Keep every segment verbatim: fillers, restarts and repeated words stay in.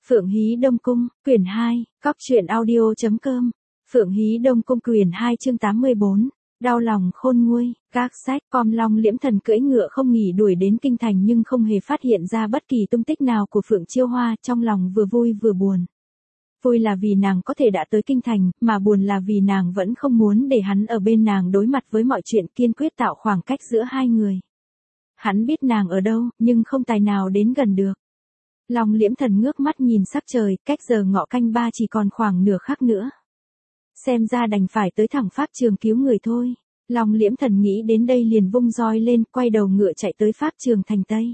Phượng Hí Đông Cung, quyển hai, cóc truyện audio chấm com. Phượng Hí Đông Cung quyển hai chương tám mươi bốn. Đau lòng khôn nguôi, các sách com Long Liễm Thần cưỡi ngựa không nghỉ đuổi đến kinh thành nhưng không hề phát hiện ra bất kỳ tung tích nào của Phượng Chiêu Hoa, trong lòng vừa vui vừa buồn. Vui là vì nàng có thể đã tới kinh thành, mà buồn là vì nàng vẫn không muốn để hắn ở bên nàng đối mặt với mọi chuyện, kiên quyết tạo khoảng cách giữa hai người. Hắn biết nàng ở đâu, nhưng không tài nào đến gần được. Long Liễm Thần ngước mắt nhìn sắc trời, cách giờ ngọ canh ba chỉ còn khoảng nửa khắc nữa. Xem ra đành phải tới thẳng pháp trường cứu người thôi. Long Liễm Thần nghĩ đến đây liền vung roi lên, quay đầu ngựa chạy tới pháp trường thành Tây.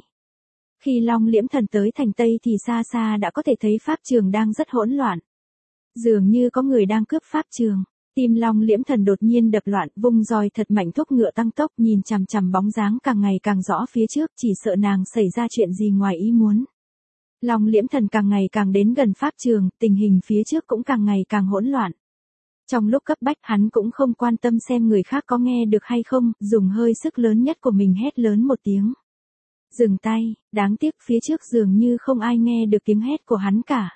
Khi Long Liễm Thần tới thành Tây thì xa xa đã có thể thấy pháp trường đang rất hỗn loạn. Dường như có người đang cướp pháp trường. Tim Long Liễm Thần đột nhiên đập loạn, vung roi thật mạnh thúc ngựa tăng tốc, nhìn chằm chằm bóng dáng càng ngày càng rõ phía trước, chỉ sợ nàng xảy ra chuyện gì ngoài ý muốn. Long Liễm Thần càng ngày càng đến gần pháp trường, tình hình phía trước cũng càng ngày càng hỗn loạn. Trong lúc cấp bách hắn cũng không quan tâm xem người khác có nghe được hay không, dùng hơi sức lớn nhất của mình hét lớn một tiếng. Dừng tay, đáng tiếc phía trước dường như không ai nghe được tiếng hét của hắn cả.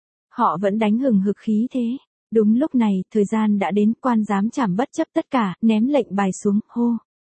Họ vẫn đánh hừng hực khí thế. Đúng lúc này, thời gian đã đến, quan giám trảm bất chấp tất cả, ném lệnh bài xuống, hô.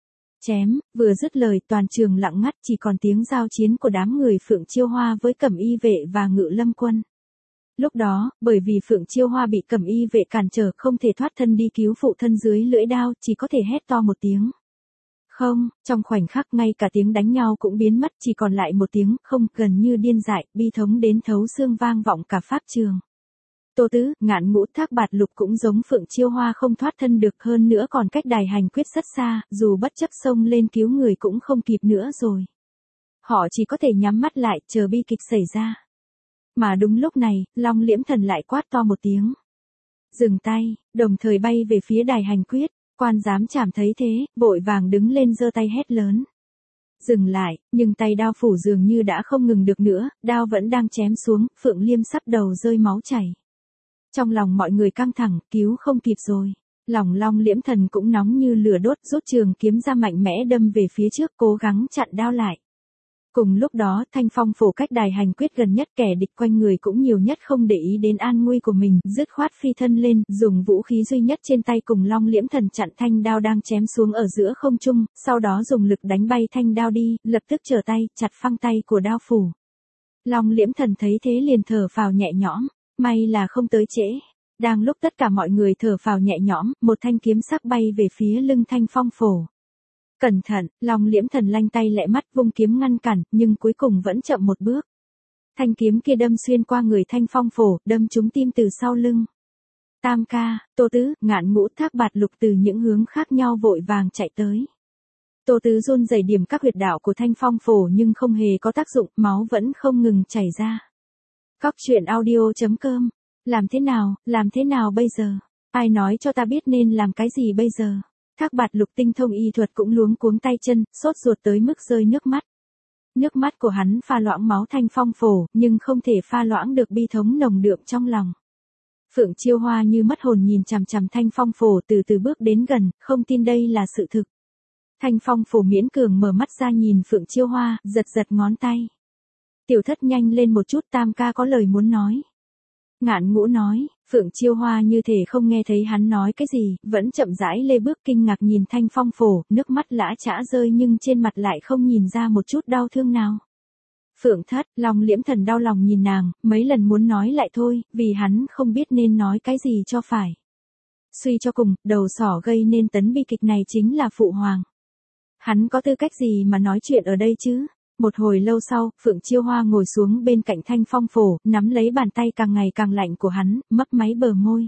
Chém, vừa dứt lời toàn trường lặng ngắt, chỉ còn tiếng giao chiến của đám người Phượng Chiêu Hoa với Cẩm Y vệ và Ngự Lâm quân. Lúc đó, bởi vì Phượng Chiêu Hoa bị Cẩm Y vệ cản trở không thể thoát thân đi cứu phụ thân dưới lưỡi đao, chỉ có thể hét to một tiếng. Không, trong khoảnh khắc ngay cả tiếng đánh nhau cũng biến mất, chỉ còn lại một tiếng không, gần như điên dại, bi thống đến thấu xương vang vọng cả pháp trường. Tô Tứ, Ngạn Ngũ, Thác Bạt Lục cũng giống Phượng Chiêu Hoa không thoát thân được, hơn nữa còn cách đài hành quyết rất xa, dù bất chấp xông lên cứu người cũng không kịp nữa rồi. Họ chỉ có thể nhắm mắt lại, chờ bi kịch xảy ra. Mà đúng lúc này, Long Liễm Thần lại quát to một tiếng. Dừng tay, đồng thời bay về phía đài hành quyết, quan giám trảm thấy thế, vội vàng đứng lên giơ tay hét lớn. Dừng lại, nhưng tay đao phủ dường như đã không ngừng được nữa, đao vẫn đang chém xuống, Phượng Liêm sắp đầu rơi máu chảy. Trong lòng mọi người căng thẳng, cứu không kịp rồi. Lòng Long Liễm Thần cũng nóng như lửa đốt, rút trường kiếm ra mạnh mẽ đâm về phía trước, cố gắng chặn đao lại. Cùng lúc đó, Thanh Phong phủ cách đài hành quyết gần nhất, kẻ địch quanh người cũng nhiều nhất không để ý đến an nguy của mình, dứt khoát phi thân lên, dùng vũ khí duy nhất trên tay cùng Long Liễm Thần chặn thanh đao đang chém xuống ở giữa không trung, sau đó dùng lực đánh bay thanh đao đi, lập tức trở tay, chặt phăng tay của đao phủ. Long Liễm Thần thấy thế liền thở phào nhẹ nhõm, may là không tới trễ. Đang lúc tất cả mọi người thở phào nhẹ nhõm, một thanh kiếm sắc bay về phía lưng Thanh Phong phủ. Cẩn thận, Long Liễm Thần lanh tay lẹ mắt vung kiếm ngăn cản, nhưng cuối cùng vẫn chậm một bước. Thanh kiếm kia đâm xuyên qua người Thanh Phong phổ, đâm trúng tim từ sau lưng. Tam ca, Tô Tứ, Ngạn Ngũ, Thác Bạt Lục từ những hướng khác nhau vội vàng chạy tới. Tô Tứ run rẩy điểm các huyệt đạo của Thanh Phong phổ nhưng không hề có tác dụng, máu vẫn không ngừng chảy ra. Cóc truyện audio chấm com. Làm thế nào, làm thế nào bây giờ? Ai nói cho ta biết nên làm cái gì bây giờ? Thác Bạt Lục tinh thông y thuật cũng luống cuống tay chân, sốt ruột tới mức rơi nước mắt. Nước mắt của hắn pha loãng máu Thanh Phong phổ, nhưng không thể pha loãng được bi thống nồng đượm trong lòng. Phượng Chiêu Hoa như mất hồn nhìn chằm chằm Thanh Phong phổ, từ từ bước đến gần, không tin đây là sự thực. Thanh Phong phổ miễn cường mở mắt ra nhìn Phượng Chiêu Hoa, giật giật ngón tay. Tiểu thất nhanh lên một chút, Tam ca có lời muốn nói. Ngạn Ngũ nói. Phượng Chiêu Hoa như thể không nghe thấy hắn nói cái gì, vẫn chậm rãi lê bước kinh ngạc nhìn Thanh Phong phổ, nước mắt lã chã rơi nhưng trên mặt lại không nhìn ra một chút đau thương nào. Phượng thất, Long Liễm Thần đau lòng nhìn nàng, mấy lần muốn nói lại thôi, vì hắn không biết nên nói cái gì cho phải. Suy cho cùng, đầu sỏ gây nên tấn bi kịch này chính là Phụ Hoàng. Hắn có tư cách gì mà nói chuyện ở đây chứ? Một hồi lâu sau, Phượng Chiêu Hoa ngồi xuống bên cạnh Thanh Phong phổ, nắm lấy bàn tay càng ngày càng lạnh của hắn, mấp máy bờ môi.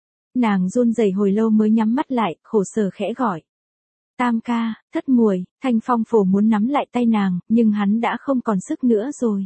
Nàng run rẩy hồi lâu mới nhắm mắt lại, khổ sở khẽ gọi. Tam ca, thất muội. Thanh Phong phổ muốn nắm lại tay nàng, nhưng hắn đã không còn sức nữa rồi.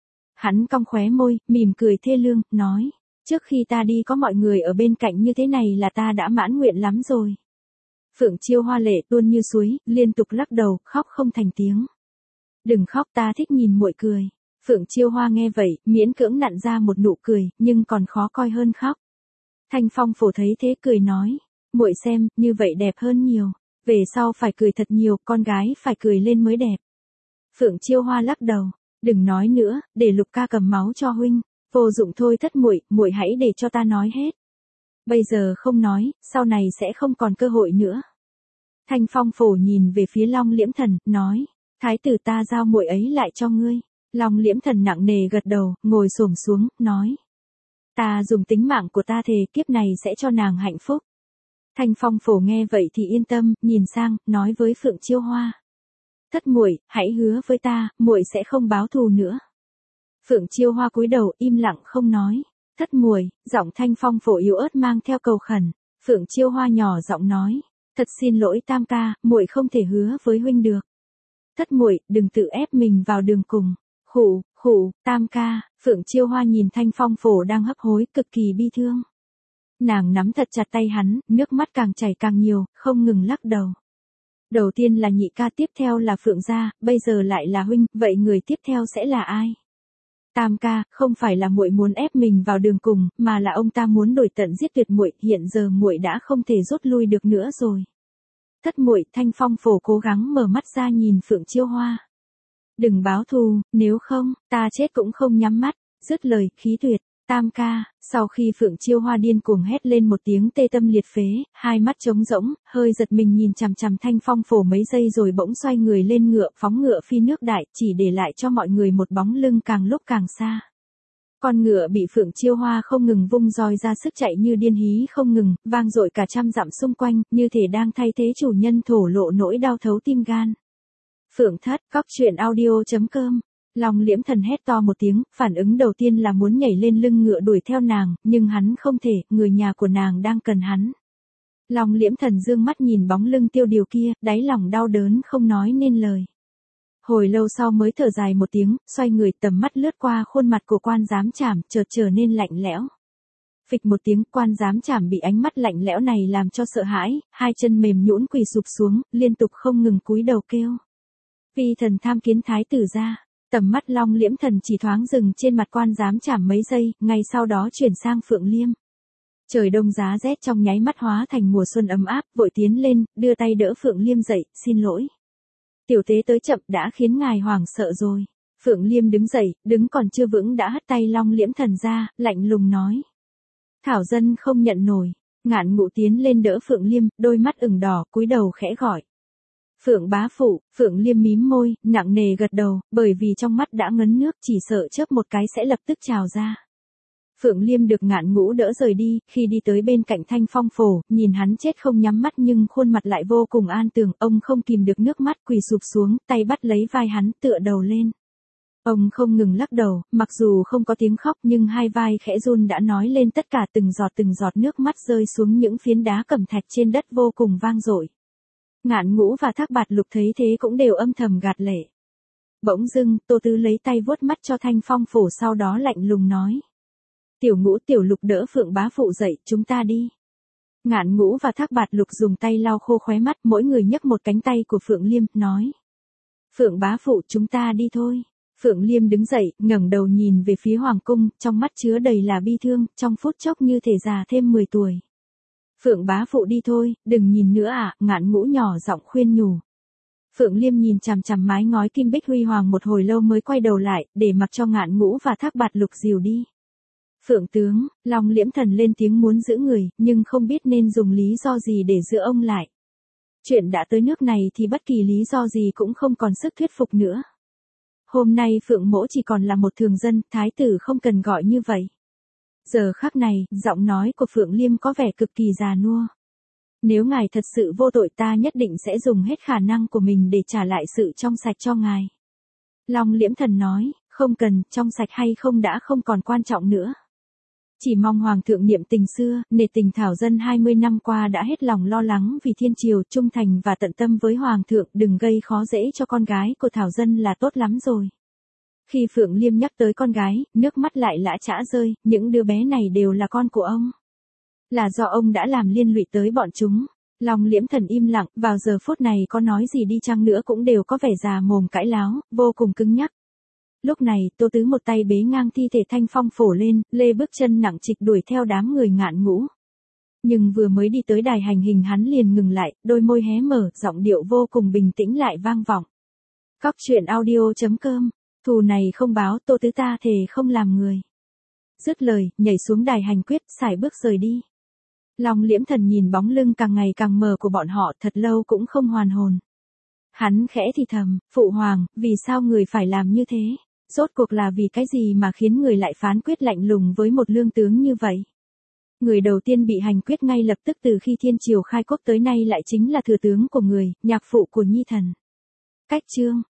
Hắn cong khóe môi, mỉm cười thê lương, nói. Trước khi ta đi có mọi người ở bên cạnh như thế này là ta đã mãn nguyện lắm rồi. Phượng Chiêu Hoa lệ tuôn như suối, liên tục lắc đầu, khóc không thành tiếng. Đừng khóc, ta thích nhìn muội cười. Phượng Chiêu Hoa nghe vậy, miễn cưỡng nặn ra một nụ cười, nhưng còn khó coi hơn khóc. Thanh Phong phổ thấy thế cười nói, muội xem, như vậy đẹp hơn nhiều. Về sau phải cười thật nhiều, con gái phải cười lên mới đẹp. Phượng Chiêu Hoa lắc đầu, đừng nói nữa, để Lục ca cầm máu cho huynh. Vô dụng thôi thất muội, muội hãy để cho ta nói hết. Bây giờ không nói, sau này sẽ không còn cơ hội nữa. Thanh Phong Phổ nhìn về phía Long Liễm Thần, nói, thái tử ta giao muội ấy lại cho ngươi. Long Liễm Thần nặng nề gật đầu, ngồi xổm xuống, nói, ta dùng tính mạng của ta thề kiếp này sẽ cho nàng hạnh phúc. Thanh Phong Phổ nghe vậy thì yên tâm, nhìn sang, nói với Phượng Chiêu Hoa, thất muội, hãy hứa với ta, muội sẽ không báo thù nữa. Phượng Chiêu Hoa cúi đầu im lặng không nói. Thất muội, giọng Thanh Phong Phổ yếu ớt mang theo cầu khẩn. Phượng Chiêu Hoa nhỏ giọng nói, thật xin lỗi tam ca, muội không thể hứa với huynh được. Thất muội, đừng tự ép mình vào đường cùng. Khụ, khụ, tam ca. Phượng Chiêu Hoa nhìn Thanh Phong Phổ đang hấp hối, cực kỳ bi thương. Nàng nắm thật chặt tay hắn, nước mắt càng chảy càng nhiều, không ngừng lắc đầu. Đầu tiên là nhị ca, tiếp theo là Phượng gia, bây giờ lại là huynh, vậy người tiếp theo sẽ là ai? Tam ca, không phải là muội muốn ép mình vào đường cùng, mà là ông ta muốn đuổi tận giết tuyệt muội, hiện giờ muội đã không thể rút lui được nữa rồi. Thất muội, Thanh Phong Phổ cố gắng mở mắt ra nhìn Phượng Chiêu Hoa. Đừng báo thù, nếu không, ta chết cũng không nhắm mắt. Dứt lời, khí tuyệt. Tam ca, sau khi Phượng Chiêu Hoa điên cuồng hét lên một tiếng tê tâm liệt phế, hai mắt trống rỗng, hơi giật mình nhìn chằm chằm Thanh Phong Phổ mấy giây rồi bỗng xoay người lên ngựa, phóng ngựa phi nước đại, chỉ để lại cho mọi người một bóng lưng càng lúc càng xa. Con ngựa bị Phượng Chiêu Hoa không ngừng vung roi ra sức chạy như điên hí không ngừng, vang dội cả trăm dặm xung quanh, như thể đang thay thế chủ nhân thổ lộ nỗi đau thấu tim gan. Phượng Thất, cóc truyện audio chấm com. Long Liễm Thần hét to một tiếng, phản ứng đầu tiên là muốn nhảy lên lưng ngựa đuổi theo nàng, nhưng hắn không thể, người nhà của nàng đang cần hắn. Long Liễm Thần dương mắt nhìn bóng lưng tiêu điều kia, đáy lòng đau đớn không nói nên lời. Hồi lâu sau mới thở dài một tiếng, xoay người tầm mắt lướt qua khuôn mặt của Quan Giám Trảm, chợt trở nên lạnh lẽo. Phịch một tiếng, Quan Giám Trảm bị ánh mắt lạnh lẽo này làm cho sợ hãi, hai chân mềm nhũn quỳ sụp xuống, liên tục không ngừng cúi đầu kêu. Phi thần tham kiến thái tử ra. Tầm mắt Long Liễm Thần chỉ thoáng dừng trên mặt Quan Giám Trảm mấy giây, ngay sau đó chuyển sang Phượng Liêm. Trời đông giá rét trong nháy mắt hóa thành mùa xuân ấm áp, vội tiến lên, đưa tay đỡ Phượng Liêm dậy, xin lỗi. Tiểu tế tới chậm đã khiến ngài hoảng sợ rồi. Phượng Liêm đứng dậy, đứng còn chưa vững đã hất tay Long Liễm Thần ra, lạnh lùng nói. Thảo dân không nhận nổi. Ngạn Ngũ tiến lên đỡ Phượng Liêm, đôi mắt ửng đỏ, cúi đầu khẽ gọi. Phượng bá phụ. Phượng Liêm mím môi, nặng nề gật đầu, bởi vì trong mắt đã ngấn nước, chỉ sợ chớp một cái sẽ lập tức trào ra. Phượng Liêm được Ngạn Ngũ đỡ rời đi, khi đi tới bên cạnh Thanh Phong Phổ, nhìn hắn chết không nhắm mắt nhưng khuôn mặt lại vô cùng an tường, ông không kìm được nước mắt, quỳ sụp xuống, tay bắt lấy vai hắn, tựa đầu lên. Ông không ngừng lắc đầu, mặc dù không có tiếng khóc nhưng hai vai khẽ run đã nói lên tất cả, từng giọt từng giọt nước mắt rơi xuống những phiến đá cẩm thạch trên đất vô cùng vang dội. Ngạn Ngũ và Thác Bạt Lục thấy thế cũng đều âm thầm gạt lệ. Bỗng dưng, Tô Tứ lấy tay vuốt mắt cho Thanh Phong Phổ, sau đó lạnh lùng nói. Tiểu Ngũ Tiểu Lục đỡ Phượng bá phụ dậy, chúng ta đi. Ngạn Ngũ và Thác Bạt Lục dùng tay lau khô khóe mắt, mỗi người nhấc một cánh tay của Phượng Liêm, nói. Phượng bá phụ, chúng ta đi thôi. Phượng Liêm đứng dậy, ngẩng đầu nhìn về phía Hoàng cung, trong mắt chứa đầy là bi thương, trong phút chốc như thể già thêm mười tuổi. Phượng bá phụ đi thôi, đừng nhìn nữa à, Ngạn Ngũ nhỏ giọng khuyên nhủ. Phượng Liêm nhìn chằm chằm mái ngói kim bích huy hoàng một hồi lâu mới quay đầu lại, để mặc cho Ngạn Ngũ và Thác Bạt Lục dìu đi. Phượng tướng, Long Liễm Thần lên tiếng muốn giữ người, nhưng không biết nên dùng lý do gì để giữ ông lại. Chuyện đã tới nước này thì bất kỳ lý do gì cũng không còn sức thuyết phục nữa. Hôm nay Phượng mỗ chỉ còn là một thường dân, thái tử không cần gọi như vậy. Giờ khắc này, giọng nói của Phượng Liêm có vẻ cực kỳ già nua. Nếu ngài thật sự vô tội, ta nhất định sẽ dùng hết khả năng của mình để trả lại sự trong sạch cho ngài. Long Liễm Thần nói, không cần, trong sạch hay không đã không còn quan trọng nữa. Chỉ mong Hoàng thượng niệm tình xưa, nể tình Thảo dân hai mươi năm qua đã hết lòng lo lắng vì thiên triều, trung thành và tận tâm với Hoàng thượng, đừng gây khó dễ cho con gái của Thảo dân là tốt lắm rồi. Khi Phượng Liêm nhắc tới con gái, nước mắt lại lã chã rơi, những đứa bé này đều là con của ông. Là do ông đã làm liên lụy tới bọn chúng. Long Liễm Thần im lặng, vào giờ phút này có nói gì đi chăng nữa cũng đều có vẻ già mồm cãi láo, vô cùng cứng nhắc. Lúc này, Tô Tứ một tay bế ngang thi thể Thanh Phong Phổ lên, lê bước chân nặng trịch đuổi theo đám người Ngạn Ngũ. Nhưng vừa mới đi tới đài hành hình hắn liền ngừng lại, đôi môi hé mở, giọng điệu vô cùng bình tĩnh lại vang vọng. Cóc truyện audio chấm com, thù này không báo, Tô Tứ ta thề không làm người. Dứt lời, nhảy xuống đài hành quyết, sải bước rời đi. Long Liễm Thần nhìn bóng lưng càng ngày càng mờ của bọn họ thật lâu cũng không hoàn hồn. Hắn khẽ thì thầm, phụ hoàng, vì sao người phải làm như thế? Rốt cuộc là vì cái gì mà khiến người lại phán quyết lạnh lùng với một lương tướng như vậy? Người đầu tiên bị hành quyết ngay lập tức từ khi thiên triều khai quốc tới nay lại chính là thừa tướng của người, nhạc phụ của Nhi thần. Cách chương